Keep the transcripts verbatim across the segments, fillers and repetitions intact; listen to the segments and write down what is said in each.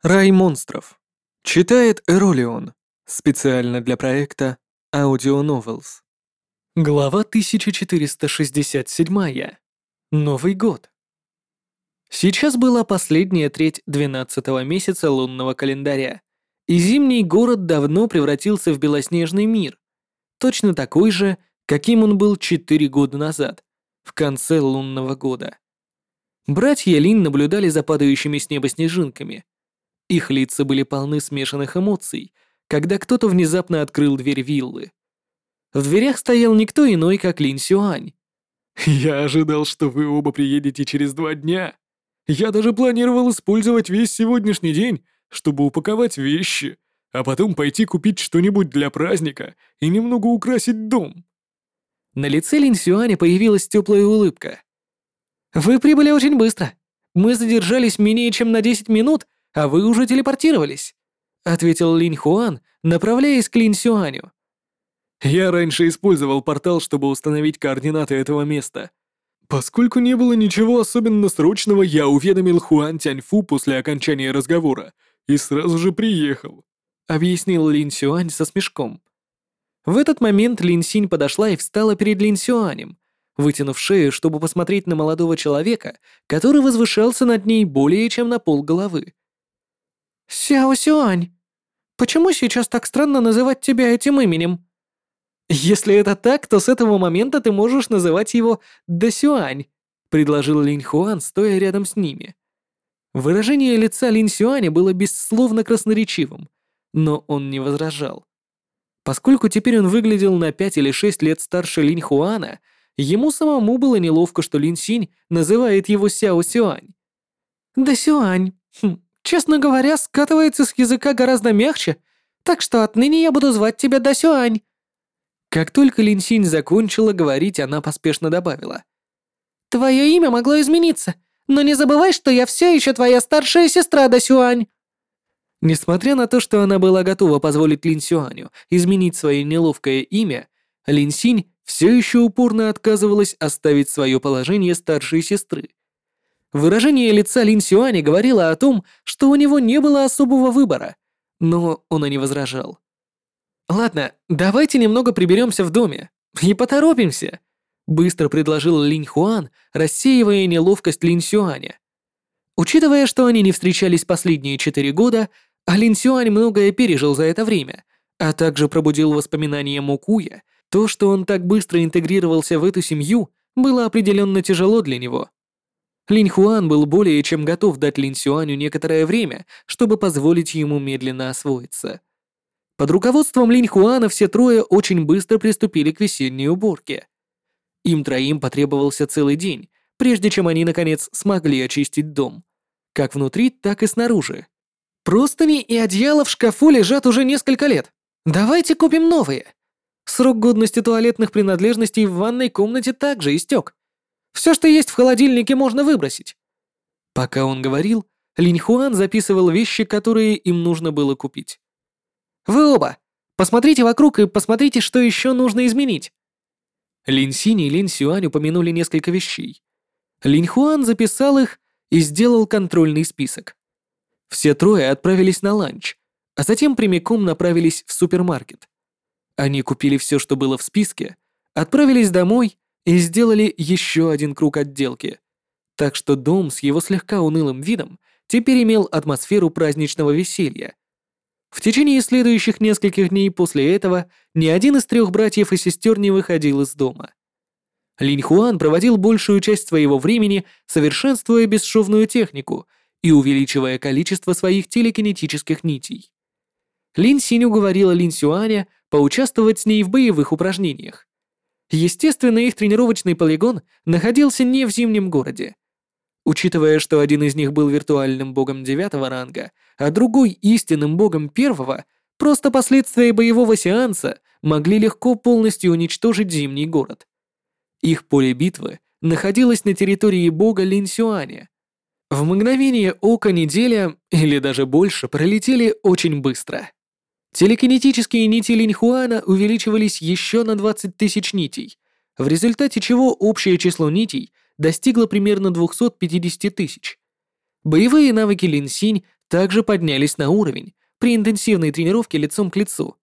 Рай монстров. Читает Эролион. Специально для проекта Audio Novels. Глава тысяча четыреста шестьдесят семь. Новый год. Сейчас была последняя треть двенадцатого месяца лунного календаря, и зимний город давно превратился в белоснежный мир, точно такой же, каким он был четыре года назад, в конце лунного года. Братья Лин наблюдали за падающими с неба снежинками. Их лица были полны смешанных эмоций, когда кто-то внезапно открыл дверь виллы. В дверях стоял никто иной, как Лин Сюань. «Я ожидал, что вы оба приедете через два дня. Я даже планировал использовать весь сегодняшний день, чтобы упаковать вещи, а потом пойти купить что-нибудь для праздника и немного украсить дом». На лице Лин Сюаня появилась теплая улыбка. «Вы прибыли очень быстро. Мы задержались менее чем на десять минут, а вы уже телепортировались», — ответил Линь Хуан, направляясь к Лин Сюаню. «Я раньше использовал портал, чтобы установить координаты этого места. Поскольку не было ничего особенно срочного, я уведомил Хуан Тяньфу после окончания разговора и сразу же приехал», — объяснил Лин Сюань со смешком. В этот момент Лин Синь подошла и встала перед Лин Сюанем, вытянув шею, чтобы посмотреть на молодого человека, который возвышался над ней более чем на полголовы. «Сяо Сюань, почему сейчас так странно называть тебя этим именем? Если это так, то с этого момента ты можешь называть его Да Сюань», предложил Линь Хуан, стоя рядом с ними. Выражение лица Линь Сюаня было бессловно красноречивым, но он не возражал. Поскольку теперь он выглядел на пять или шесть лет старше Линь Хуана, ему самому было неловко, что Лин Синь называет его Сяо Сюань. «Да Сюань, хм, честно говоря, скатывается с языка гораздо мягче, так что отныне я буду звать тебя Да Сюань». Как только Лин Синь закончила говорить, она поспешно добавила. «Твое имя могло измениться, но не забывай, что я все еще твоя старшая сестра Да Сюань». Несмотря на то, что она была готова позволить Лин Сюаню изменить свое неловкое имя, Лин Синь все еще упорно отказывалась оставить свое положение старшей сестры. Выражение лица Лин Сюаня говорило о том, что у него не было особого выбора, но он и не возражал. «Ладно, давайте немного приберемся в доме и поторопимся», быстро предложил Линь Хуан, рассеивая неловкость Лин Сюаня. Учитывая, что они не встречались последние четыре года, а Лин Сюань многое пережил за это время, а также пробудил воспоминания Мукуя, то, что он так быстро интегрировался в эту семью, было определенно тяжело для него. Линь Хуан был более чем готов дать Лин Сюаню некоторое время, чтобы позволить ему медленно освоиться. Под руководством Линь Хуана все трое очень быстро приступили к весенней уборке. Им троим потребовался целый день, прежде чем они, наконец, смогли очистить дом. Как внутри, так и снаружи. «Простыни и одеяло в шкафу лежат уже несколько лет. Давайте купим новые. Срок годности туалетных принадлежностей в ванной комнате также истек. Все, что есть в холодильнике, можно выбросить». Пока он говорил, Линь Хуан записывал вещи, которые им нужно было купить. «Вы оба, посмотрите вокруг и посмотрите, что еще нужно изменить». Линь Синь и Линь Сюань упомянули несколько вещей. Линь Хуан записал их и сделал контрольный список. Все трое отправились на ланч, а затем прямиком направились в супермаркет. Они купили все, что было в списке, отправились домой и сделали еще один круг отделки. Так что дом с его слегка унылым видом теперь имел атмосферу праздничного веселья. В течение следующих нескольких дней после этого ни один из трех братьев и сестер не выходил из дома. Линь Хуан проводил большую часть своего времени, совершенствуя бесшовную технику и увеличивая количество своих телекинетических нитей. Линь Синь уговорила Линь Сюаня поучаствовать с ней в боевых упражнениях. Естественно, их тренировочный полигон находился не в зимнем городе. Учитывая, что один из них был виртуальным богом девятого ранга, а другой истинным богом первого, просто последствия боевого сеанса могли легко полностью уничтожить зимний город. Их поле битвы находилось на территории бога Линь Сюаня. В мгновение ока неделя, или даже больше, пролетели очень быстро. Телекинетические нити Линь Хуана увеличивались еще на двадцать тысяч нитей, в результате чего общее число нитей достигло примерно двести пятьдесят тысяч. Боевые навыки Лин Синь также поднялись на уровень при интенсивной тренировке лицом к лицу.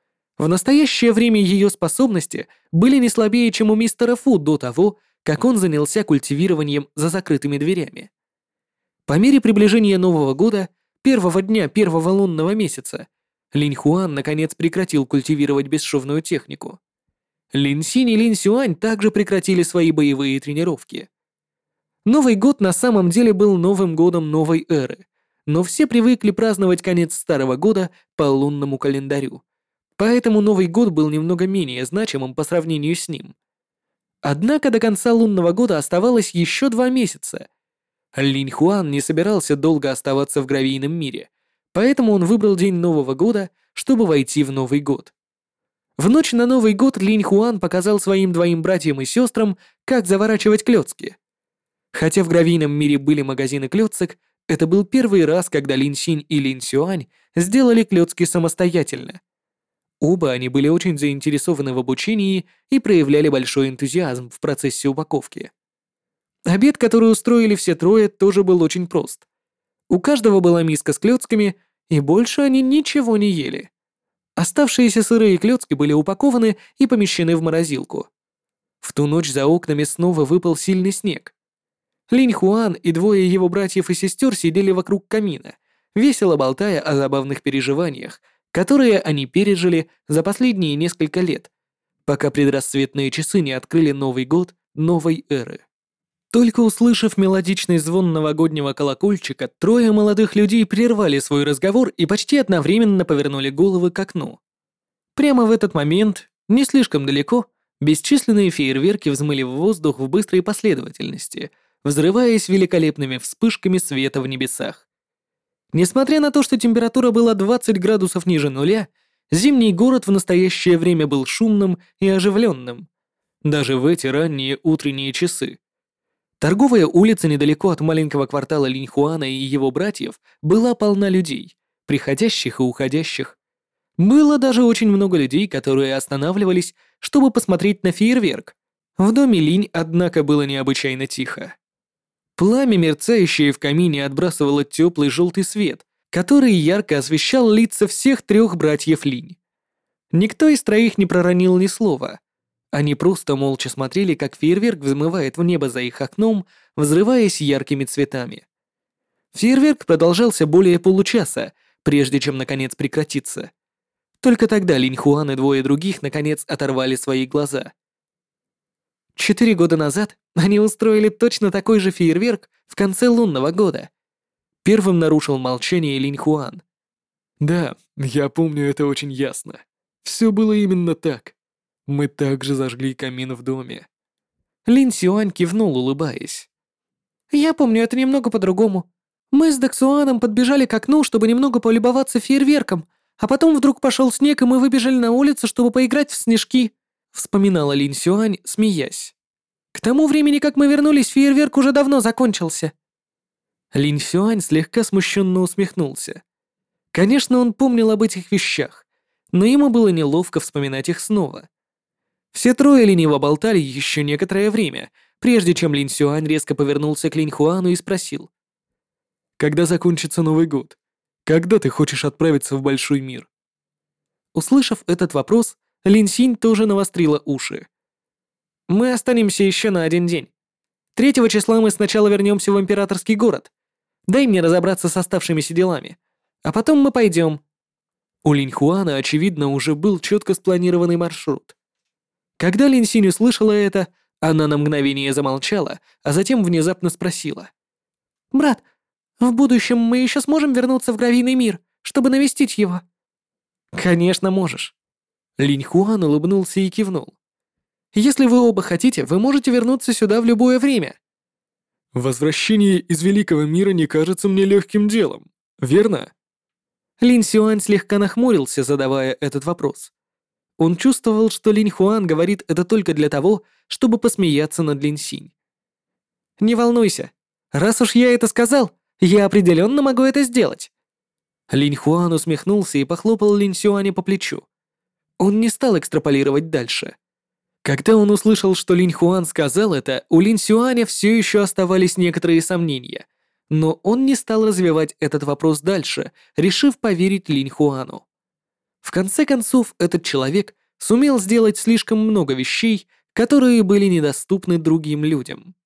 В настоящее время ее способности были не слабее, чем у мистера Фу до того, как он занялся культивированием за закрытыми дверями. По мере приближения Нового года, первого дня первого лунного месяца, Линь Хуан наконец прекратил культивировать бесшовную технику. Лин Синь и Лин Сюань также прекратили свои боевые тренировки. Новый год на самом деле был новым годом новой эры, но все привыкли праздновать конец старого года по лунному календарю, поэтому Новый год был немного менее значимым по сравнению с ним. Однако до конца лунного года оставалось еще два месяца. Линь Хуан не собирался долго оставаться в гравийном мире, поэтому он выбрал день Нового года, чтобы войти в Новый год. В ночь на Новый год Линь Хуан показал своим двоим братьям и сестрам, как заворачивать клёцки. Хотя в гравийном мире были магазины клёцок, это был первый раз, когда Лин Синь и Лин Сюань сделали клёцки самостоятельно. Оба они были очень заинтересованы в обучении и проявляли большой энтузиазм в процессе упаковки. Обед, который устроили все трое, тоже был очень прост. У каждого была миска с клёцками, и больше они ничего не ели. Оставшиеся сырые клёцки были упакованы и помещены в морозилку. В ту ночь за окнами снова выпал сильный снег. Линь Хуан и двое его братьев и сестер сидели вокруг камина, весело болтая о забавных переживаниях, которые они пережили за последние несколько лет, пока предрассветные часы не открыли Новый год новой эры. Только услышав мелодичный звон новогоднего колокольчика, трое молодых людей прервали свой разговор и почти одновременно повернули головы к окну. Прямо в этот момент, не слишком далеко, бесчисленные фейерверки взмыли в воздух в быстрой последовательности, взрываясь великолепными вспышками света в небесах. Несмотря на то, что температура была двадцать градусов ниже нуля, зимний город в настоящее время был шумным и оживленным, даже в эти ранние утренние часы. Торговая улица недалеко от маленького квартала Линьхуана и его братьев была полна людей, приходящих и уходящих. Было даже очень много людей, которые останавливались, чтобы посмотреть на фейерверк. В доме Линь, однако, было необычайно тихо. Пламя, мерцающее в камине, отбрасывало теплый желтый свет, который ярко освещал лица всех трех братьев Линь. Никто из троих не проронил ни слова. Они просто молча смотрели, как фейерверк взмывает в небо за их окном, взрываясь яркими цветами. Фейерверк продолжался более получаса, прежде чем наконец прекратиться. Только тогда Линь Хуан и двое других наконец оторвали свои глаза. Четыре года назад они устроили точно такой же фейерверк в конце лунного года. Первым нарушил молчание Линь Хуан. Да, я помню это очень ясно. Все было именно так. Мы также зажгли камин в доме. Лин Сюань кивнул, улыбаясь. Я помню это немного по-другому. Мы с Даксуаном подбежали к окну, чтобы немного полюбоваться фейерверком, а потом вдруг пошел снег, и мы выбежали на улицу, чтобы поиграть в снежки, вспоминала Лин Сюань, смеясь. К тому времени, как мы вернулись, фейерверк уже давно закончился. Лин Сюань слегка смущенно усмехнулся. Конечно, он помнил об этих вещах, но ему было неловко вспоминать их снова. Все трое лениво болтали еще некоторое время, прежде чем Лин Сюань резко повернулся к Линь Хуану и спросил. «Когда закончится Новый год? Когда ты хочешь отправиться в большой мир?» Услышав этот вопрос, Лин Синь тоже навострила уши. «Мы останемся еще на один день. Третьего числа мы сначала вернемся в императорский город. Дай мне разобраться с оставшимися делами, а потом мы пойдем». У Линь Хуана, очевидно, уже был четко спланированный маршрут. Когда Лин Синь услышала это, она на мгновение замолчала, а затем внезапно спросила. «Брат, в будущем мы еще сможем вернуться в гравийный мир, чтобы навестить его?» «Конечно можешь». Линь Хуан улыбнулся и кивнул. «Если вы оба хотите, вы можете вернуться сюда в любое время». «Возвращение из Великого мира не кажется мне легким делом, верно?» Лин Сюань слегка нахмурился, задавая этот вопрос. Он чувствовал, что Линь Хуан говорит это только для того, чтобы посмеяться над Лин Синь. «Не волнуйся. Раз уж я это сказал, я определенно могу это сделать». Линь Хуан усмехнулся и похлопал Лин Сюаня по плечу. Он не стал экстраполировать дальше. Когда он услышал, что Линь Хуан сказал это, у Лин Сюаня все еще оставались некоторые сомнения, Но он не стал развивать этот вопрос дальше, решив поверить Линь Хуану. В конце концов, этот человек сумел сделать слишком много вещей, которые были недоступны другим людям.